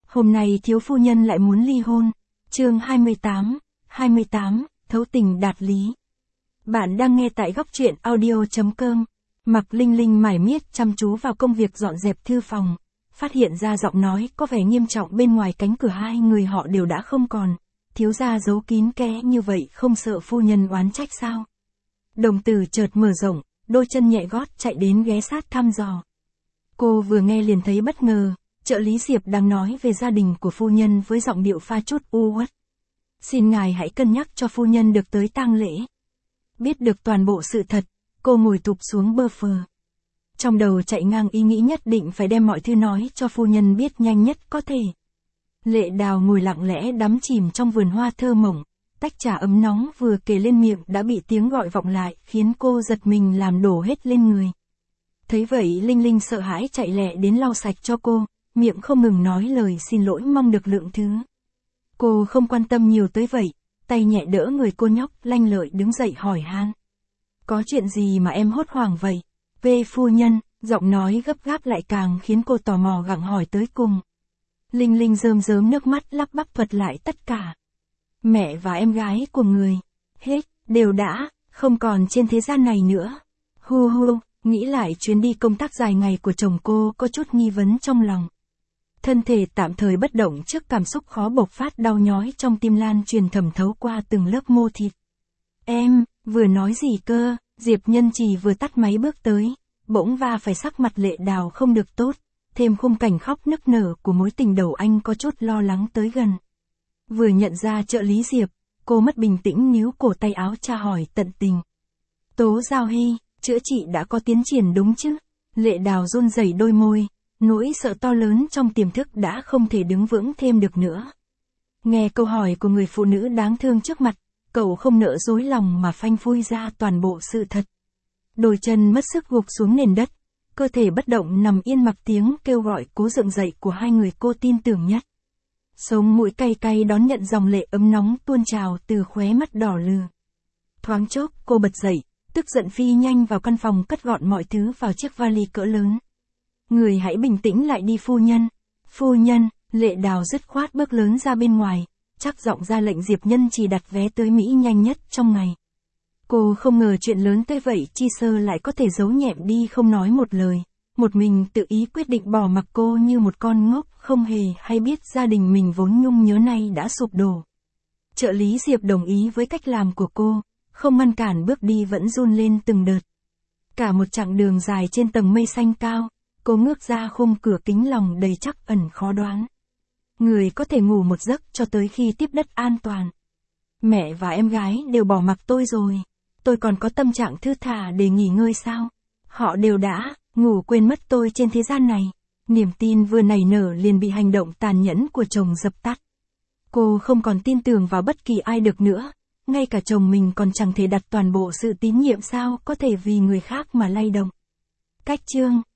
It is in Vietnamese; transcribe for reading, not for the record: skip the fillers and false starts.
Hôm nay thiếu phu nhân lại muốn ly hôn. Chương 28, thấu tình đạt lý. Bạn đang nghe tại góc truyện audio.com. Mạc Linh Linh mải miết chăm chú vào công việc dọn dẹp thư phòng, phát hiện ra giọng nói có vẻ nghiêm trọng bên ngoài cánh cửa hai người họ đều đã không còn. Thiếu gia giấu kín kẽ như vậy không sợ phu nhân oán trách sao? Đồng tử chợt mở rộng, đôi chân nhẹ gót chạy đến ghé sát thăm dò. Cô vừa nghe liền thấy bất ngờ, trợ lý Diệp đang nói về gia đình của phu nhân với giọng điệu pha chút u uất. Xin ngài hãy cân nhắc cho phu nhân được tới tang lễ. Biết được toàn bộ sự thật, cô ngồi thụp xuống bơ phờ. Trong đầu chạy ngang ý nghĩ nhất định phải đem mọi thứ nói cho phu nhân biết nhanh nhất có thể. Lệ Đào ngồi lặng lẽ đắm chìm trong vườn hoa thơ mộng, tách trà ấm nóng vừa kề lên miệng đã bị tiếng gọi vọng lại khiến cô giật mình làm đổ hết lên người. Thấy vậy Linh Linh sợ hãi chạy lẹ đến lau sạch cho cô, miệng không ngừng nói lời xin lỗi mong được lượng thứ. Cô không quan tâm nhiều tới vậy, tay nhẹ đỡ người cô nhóc lanh lợi đứng dậy hỏi han. Có chuyện gì mà em hốt hoảng vậy? Về phu nhân, giọng nói gấp gáp lại càng khiến cô tò mò gặng hỏi tới cùng. Linh Linh rơm rớm nước mắt lắp bắp thuật lại tất cả. Mẹ và em gái của người, hết, đều đã, không còn trên thế gian này nữa. Hu hu, nghĩ lại chuyến đi công tác dài ngày của chồng cô có chút nghi vấn trong lòng. Thân thể tạm thời bất động trước cảm xúc khó bộc phát đau nhói trong tim lan truyền thẩm thấu qua từng lớp mô thịt. Em, vừa nói gì cơ? Diệp Nhân Trì vừa tắt máy bước tới, bỗng va phải sắc mặt Lệ Đào không được tốt, thêm khung cảnh khóc nức nở của mối tình đầu anh có chút lo lắng tới gần. Vừa nhận ra trợ lý Diệp, cô mất bình tĩnh níu cổ tay áo tra hỏi tận tình. Tố Giao Hy, chữa trị đã có tiến triển đúng chứ? Lệ Đào run rẩy đôi môi, nỗi sợ to lớn trong tiềm thức đã không thể đứng vững thêm được nữa. Nghe câu hỏi của người phụ nữ đáng thương trước mặt, cậu không nỡ dối lòng mà phanh phui ra toàn bộ sự thật. Đôi chân mất sức gục xuống nền đất, cơ thể bất động nằm yên mặc tiếng kêu gọi cố dựng dậy của hai người cô tin tưởng nhất. Sống mũi cay cay đón nhận dòng lệ ấm nóng tuôn trào từ khóe mắt đỏ lừ. Thoáng chốc cô bật dậy, tức giận phi nhanh vào căn phòng cất gọn mọi thứ vào chiếc vali cỡ lớn. Người hãy bình tĩnh lại đi phu nhân. Phu nhân, Lệ Đào dứt khoát bước lớn ra bên ngoài, chắc giọng ra lệnh Diệp Nhân Trì đặt vé tới Mỹ nhanh nhất trong ngày. Cô không ngờ chuyện lớn tới vậy Chi Sơ lại có thể giấu nhẹm đi không nói một lời, một mình tự ý quyết định bỏ mặc cô như một con ngốc không hề hay biết gia đình mình vốn nhung nhớ nay đã sụp đổ. Trợ lý Diệp đồng ý với cách làm của cô, không ngăn cản bước đi vẫn run lên từng đợt. Cả một chặng đường dài trên tầng mây xanh cao, cô ngước ra khung cửa kính lòng đầy trắc ẩn khó đoán. Người có thể ngủ một giấc cho tới khi tiếp đất an toàn. Mẹ và em gái đều bỏ mặc tôi rồi. Tôi còn có tâm trạng thư thả để nghỉ ngơi sao? Họ đều đã ngủ quên mất tôi trên thế gian này. Niềm tin vừa nảy nở liền bị hành động tàn nhẫn của chồng dập tắt. Cô không còn tin tưởng vào bất kỳ ai được nữa. Ngay cả chồng mình còn chẳng thể đặt toàn bộ sự tín nhiệm sao có thể vì người khác mà lay động. Cách chương